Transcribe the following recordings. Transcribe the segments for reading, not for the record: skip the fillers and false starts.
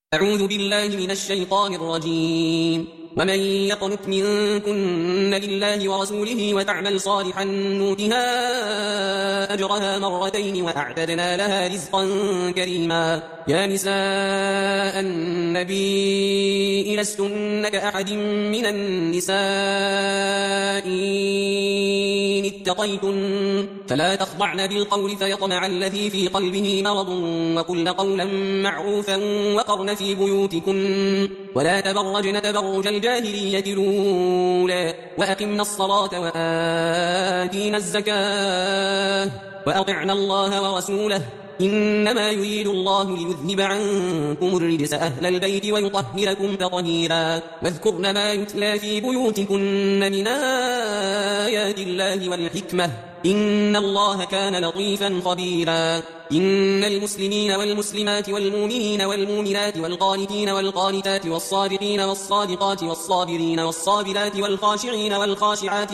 أعوذ بالله من الشيطان الرجيم. ومن يقنت منكن لله ورسوله وتعمل صالحا نؤتها أجرها مرتين وأعتدنا لها رزقا كريما. يا نساء النبي لستن كأحد من النساء إن اتقيتن فلا تخضعن بالقول فيطمع الذي في قلبه مرض وقلن قولا معروفا وقرن في بيوتكن ولا تبرجن تبرج الجاهلية الأولى وأقمنا الصلاة وآتينا الزكاة وأطعنا الله ورسوله إنما يريد الله ليذهب عنكم الرجس أهل البيت ويطهركم تطهيرا. واذكرن ما يتلى في بيوتكن من آيات الله والحكمة إن الله كان لطيفا خبيرا. إن المسلمين والمسلمات والمؤمنين والمؤمنات والقانتين والقانتات والصادقين والصادقات والصابرين والصابرات والخاشعين والخاشعات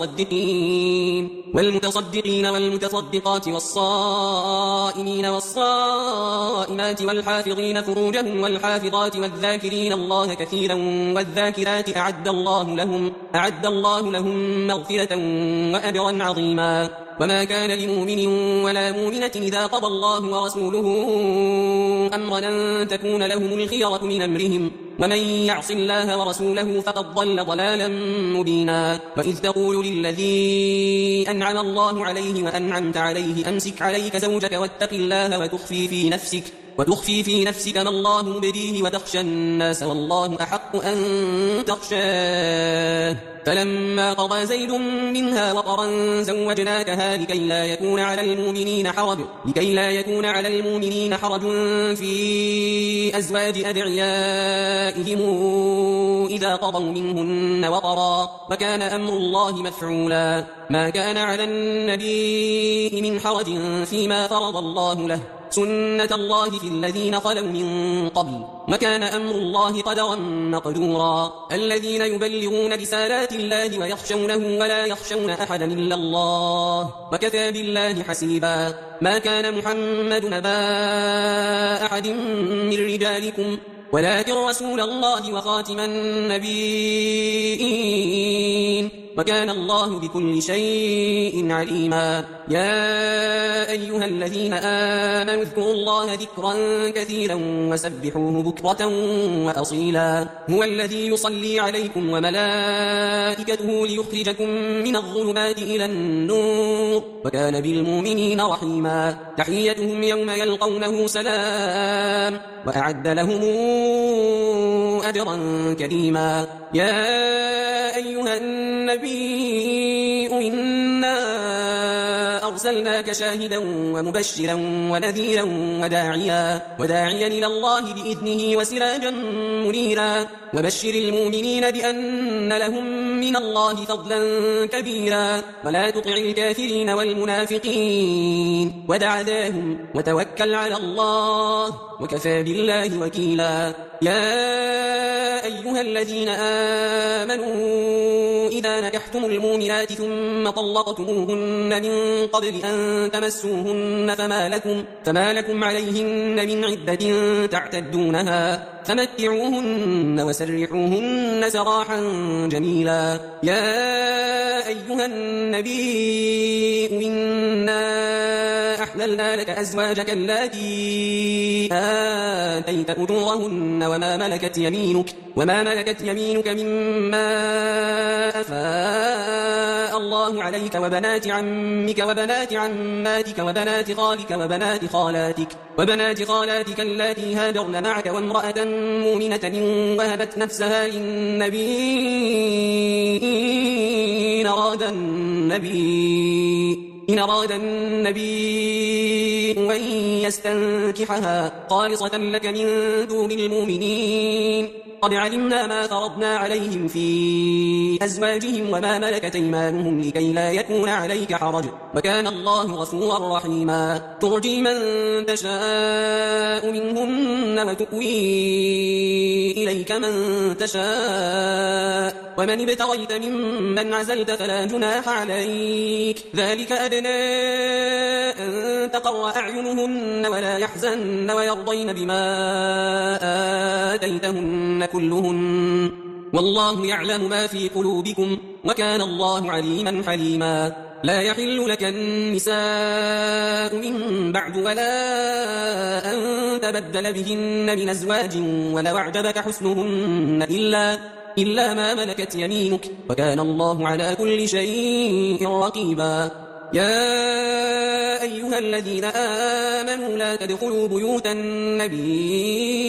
والمتصدقين والمتصدقات والصائمين والصائمات والحافظين فروجهم والحافظات والذاكرين الله كثيرا والذاكرات أعد الله لهم مغفرة وأجرا عظيما. وما كان لمؤمن ولا مؤمنة إذا قضى الله ورسوله أمرا أن تكون لهم الخيرة من أمرهم ومن يعص الله ورسوله فقد ضل ضلالا مبينا. وإذ تقول للذي أنعم الله عليه وأنعمت عليه أمسك عليك زوجك واتق الله وتخفي في نفسك ما الله مبديه وتخشى الناس والله أحق أن تخشاه فلما قضى زيد منها وطرا زوجناكها لكي لا يكون على المؤمنين حرج في أزواج أدعيائهم إذا قضوا منهن وطرا وكان أمر الله مفعولا. ما كان على النبي من حرج فيما فرض الله له سنة الله في الذين خلوا من قبل وكان أمر الله قدرا مقدورا. الذين يبلغون رسالات الله ويخشونه ولا يخشون أحدا إلا الله وكفى بالله حسيبا. ما كان محمد نبا أحد من رجالكم ولكن رسول الله وخاتم النبيين وكان الله بكل شيء عليما. يا أيها الذين آمنوا اذكروا الله ذكرا كثيرا وسبحوه بكرة وأصيلا. هو الذي يصلي عليكم وملائكته ليخرجكم من الظلمات إلى النور وكان بالمؤمنين رحيما. تحيتهم يوم يلقونه سلام وأعد لهم أجرا كريما. يا أيها النبي إنا أرسلناك شاهدا ومبشرا ونذيرا وداعيا إلى الله بإذنه وسراجا منيرا. وبشر المؤمنين بأن لهم من الله فضلا كبيرا ولا تطع الكافرين والمنافقين ودع ذاهم وتوكل على الله وكفى بالله وكيلا. يا أيها الذين آمنوا إذا نكحتم المؤمنات ثم طلقتموهن من قبل أن تمسوهن فما لكم عليهن من عدة تعتدونها فمتعوهن وسرحوهن سراحا جميلا. يا أيها النبي إنا أحللنا لك أزواجك اللاتي آتيت أجورهن وما ملكت يمينك مما أفاء الله عليك وبنات عمك وبنات عماتك وبنات خالك وبنات خالاتك اللاتي هاجرن معك وامرأة مؤمنة وهبت نفسها للنبي إن أراد النبي أن يستنكحها خالصة لك من دون المؤمنين. قد علمنا ما فرضنا عليهم في أزواجهم وما ملكت أيمانهم لكي لا يكون عليك حرج وكان الله غفورا رحيما. ترجي من تشاء منهن وتؤوي إليك من تشاء ومن ابتغيت ممن عزلت فلا جناح عليك ذلك أدنى أن تقر أعينهن ولا يحزن ويرضين بما آتيتهن كلهن والله يعلم ما في قلوبكم وكان الله عليما حليما لا يحل لك النساء من بعد ولا أن تبدل بهن من أزواج ولو أعجبك حسنهن إلا ما ملكت يمينك وكان الله على كل شيء رقيبا يا أيها الذين آمنوا لا تدخلوا بيوت النبي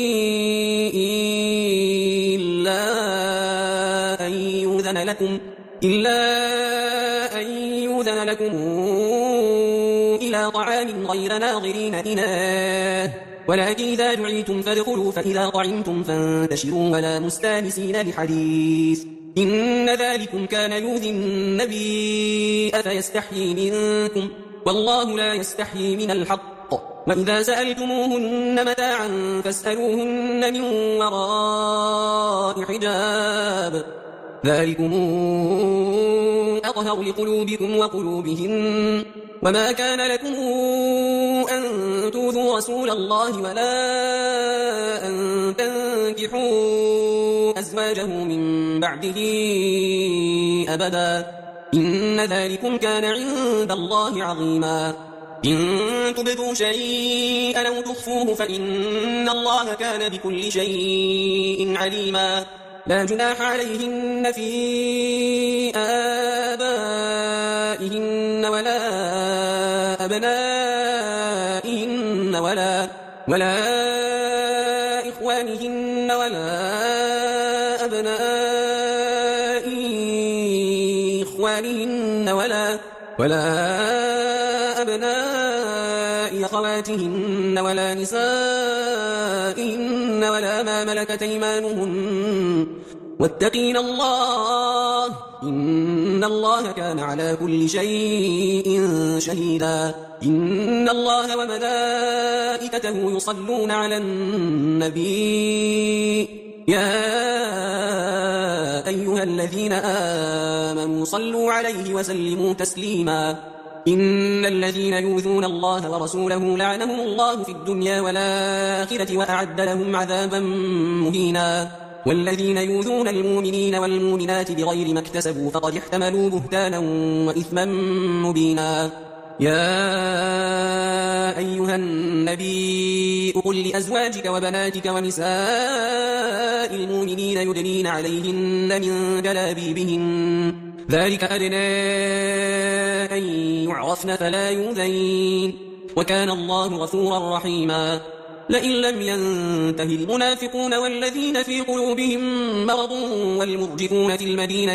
إلا أن يؤذن لكم إلى طعام غير ناظرين إناه ولكن إذا دعيتم فادخلوا فإذا طعمتم فانتشروا ولا مستانسين لحديث إن ذلكم كان يؤذي النبي أفيستحيي منكم والله لا يستحيي من الحق وإذا سألتموهن متاعا فاسألوهن من وراء حجاب ذلكم أطهر لقلوبكم وقلوبهن وما كان لكم أن تؤذوا رسول الله ولا أن تنكحوا أزواجه من بعده أبدا إن ذلكم كان عند الله عظيما إن تبدوا شيئا أو تخفوه فإن الله كان بكل شيء عليما لا جناح عليهن في آبائهن ولا أبنائهن ولا إخوانهن ولا أبناء إخوانهن ولا أبناء أخواتهن ولا نسائهن ولا ما ملكت أيمانهن واتقين الله إن الله كان على كل شيء شهيدا إن الله وملائكته يصلون على النبي يا أيها الذين آمنوا صلوا عليه وسلموا تسليما إن الذين يؤذون الله ورسوله لعنهم الله في الدنيا والآخرة وأعد لهم عذابا مهينا والذين يؤذون المؤمنين والمؤمنات بغير ما اكتسبوا فقد احتملوا بهتانا وإثما مبينا يا أيها النبي قل لأزواجك وبناتك ونساء المؤمنين يدنين عليهن من جلابيبهن ذلك أدنى أن يعرفن فلا يؤذين وكان الله غفورا رحيما لئن لم ينته المنافقون والذين في قلوبهم مرض والمرجفون في المدينة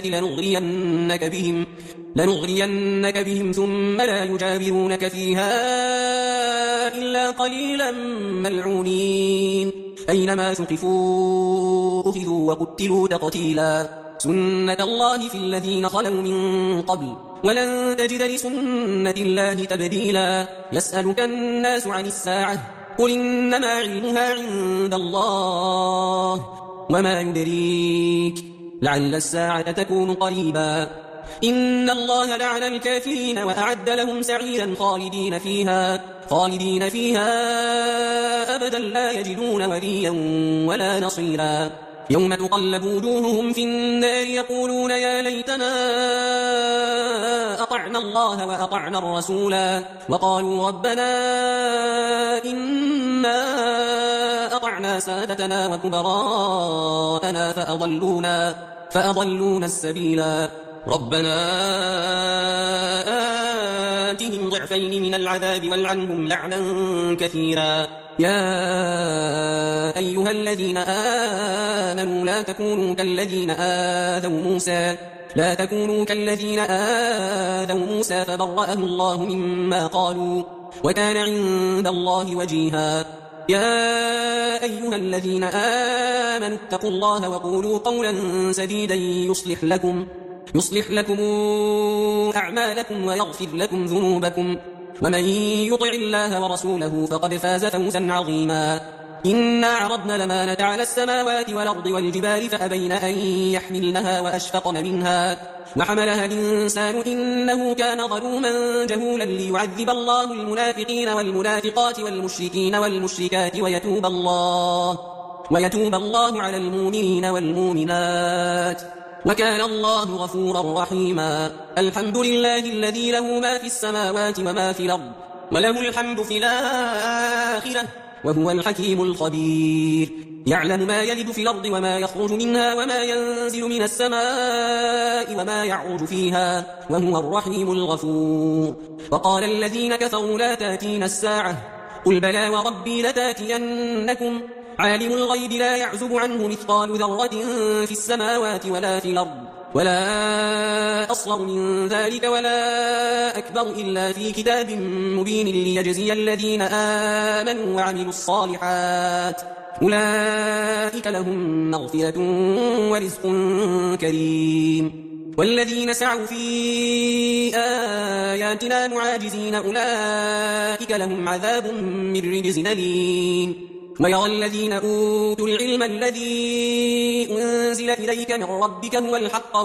لنغرينك بهم ثم لا يجاورونك فيها إلا قليلا ملعونين أينما ثقفوا أخذوا وقتلوا تقتيلا سنة الله في الذين خلوا من قبل ولن تجد لسنة الله تبديلا يسألك الناس عن الساعة قل إنما علمها عند الله وما يدريك لعل الساعة تكون قريبا إن الله لعن الكافرين وأعد لهم سعيرا خالدين فيها أبدا لا يجدون وليا ولا نصيرا يوم تقلب وجوههم في النار يقولون يا ليتنا أطعنا الله وأطعنا الرسولا وقالوا ربنا إنا أطعنا سادتنا وكبراءنا فأضلونا السبيلا ربنا آتهم ضعفين من العذاب والعنهم لعنا كثيرا يا أيها الذين آمنوا لا تكونوا كالذين آذوا موسى فبرأه الله مما قالوا وكان عند الله وجيها يا أيها الذين آمنوا اتقوا الله وقولوا قولا سديدا يصلح لكم أعمالكم ويغفر لكم ذنوبكم ومن يطع الله ورسوله فقد فاز فوزا عظيما إنا عرضنا الأمانة على السماوات والأرض والجبال فأبين أن يحملنها وأشفقن منها وحملها الإنسان إنه كان ظلوما جهولا ليعذب الله المنافقين والمنافقات والمشركين والمشركات ويتوب الله على المؤمنين والمؤمنات وكان الله غفورا رحيما. الحمد لله الذي له ما في السماوات وما في الأرض وله الحمد في الآخرة وهو الحكيم الخبير. يعلم ما يلد في الأرض وما يخرج منها وما ينزل من السماء وما يعرج فيها وهو الرحيم الغفور. وقال الذين كفروا لا تأتينا الساعة قل بلى وربي لتأتينكم عالم الغيب لا يعزب عنه مثقال ذرة في السماوات ولا في الأرض ولا أصغر من ذلك ولا أكبر إلا في كتاب مبين ليجزي الذين آمنوا وعملوا الصالحات أولئك لهم مغفرة ورزق كريم. والذين سعوا في آياتنا معاجزين أولئك لهم عذاب من رجز أليم. ويرى الذين أوتوا العلم الذي أنزل إليك من ربك هو الحق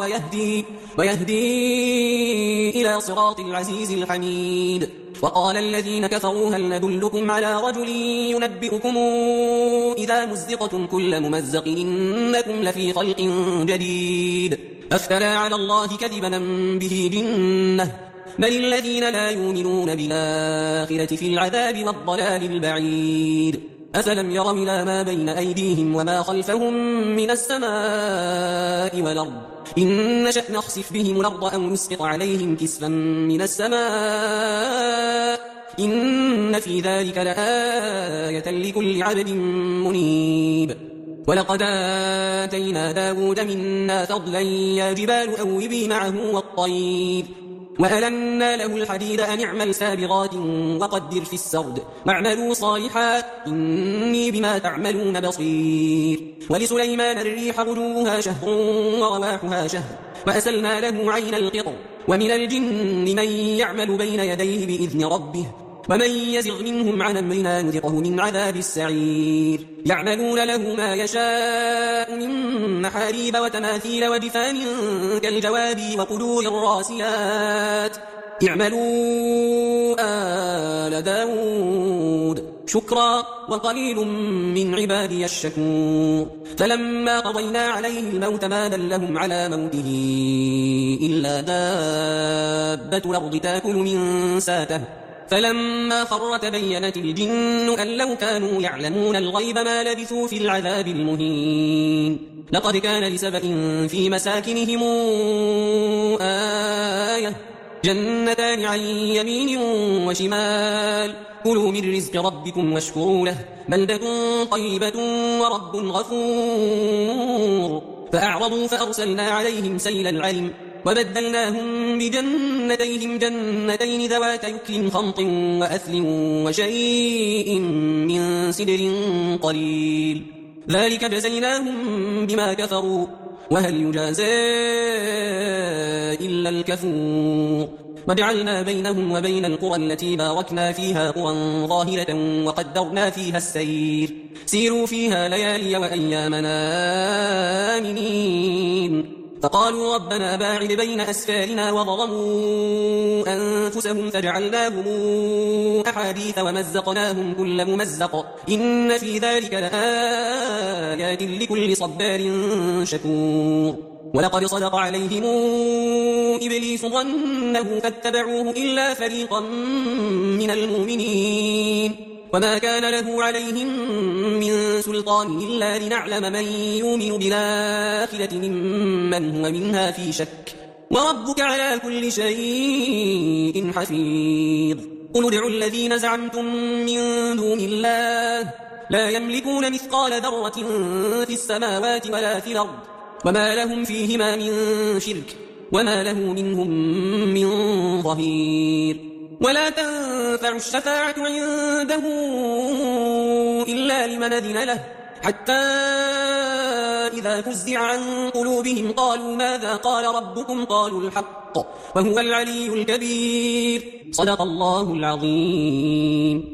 ويهدي إلى صراط العزيز الحميد. وقال الذين كفروا هل ندلكم على رجل ينبئكم إذا مزقتم كل ممزق إنكم لفي خلق جديد أفترى على الله كذبا به جنة بل الذين لا يؤمنون بالآخرة في العذاب والضلال البعيد. أفلم يروا إلى ما بين أيديهم وما خلفهم من السماء والأرض إن نشأ نخسف بهم الأرض أو نسقط عليهم كسفا من السماء إن في ذلك لآية لكل عبد منيب. ولقد آتينا داود منا فضلا يا جبال أوبي معه والطير وألنا له الحديد أن اعمل سابغات وقدر في السرد واعملوا صالحا إني بما تعملون بصير. ولسليمان الريح غدوها شهر ورواحها شهر وأسلنا له عين القطر ومن الجن من يعمل بين يديه بإذن ربه ومن يزغ منهم عن أمرنا نذقه من عذاب السعير. يعملون له ما يشاء من محاريب وتماثيل وجفان كالجواب وقدور الراسيات اعملوا آل داود شكرا وقليل من عبادي الشكور. فلما قضينا عليه الموت ما دلهم على موته إلا دابة الأرض تأكل من ساته فلما خر تبينت الجن أن لو كانوا يعلمون الغيب ما لبثوا في العذاب المهين. لقد كان لسبأ في مساكنهم آية جنتان عن يمين وشمال كلوا من رزق ربكم واشكروا له بلدة طيبة ورب غفور. فأعرضوا فأرسلنا عليهم سيل العلم وبدلناهم بجنتيهم جنتين ذوات يكل خمط وأثل وشيء من سدر قليل ذلك جزيناهم بما كفروا وهل يجازى إلا الكفور. وجعلنا بينهم وبين القرى التي باركنا فيها قرى ظاهرة وقدرنا فيها السير سيروا فيها ليالي وأيامنا آمنين. فقالوا ربنا باعد بين أسفارنا وظلموا أنفسهم فجعلناهم أحاديث ومزقناهم كل ممزق إن في ذلك لآيات لكل صبار شكور. ولقد صدق عليهم إبليس ظنه فاتبعوه إلا فريقا من المؤمنين وما كان له عليهم من سلطان إلا لنعلم من يؤمن بالآخرة ممن هو منها في شك وربك على كل شيء حفيظ. قل ادعوا الذين زعمتم من دون الله لا يملكون مثقال ذرة في السماوات ولا في الأرض وما لهم فيهما من شرك وما له منهم من ظهير. ولا تنفع الشفاعة عنده إلا لمن أذن له حتى إذا فزع عن قلوبهم قالوا ماذا قال ربكم قالوا الحق وهو العلي الكبير. صدق الله العظيم.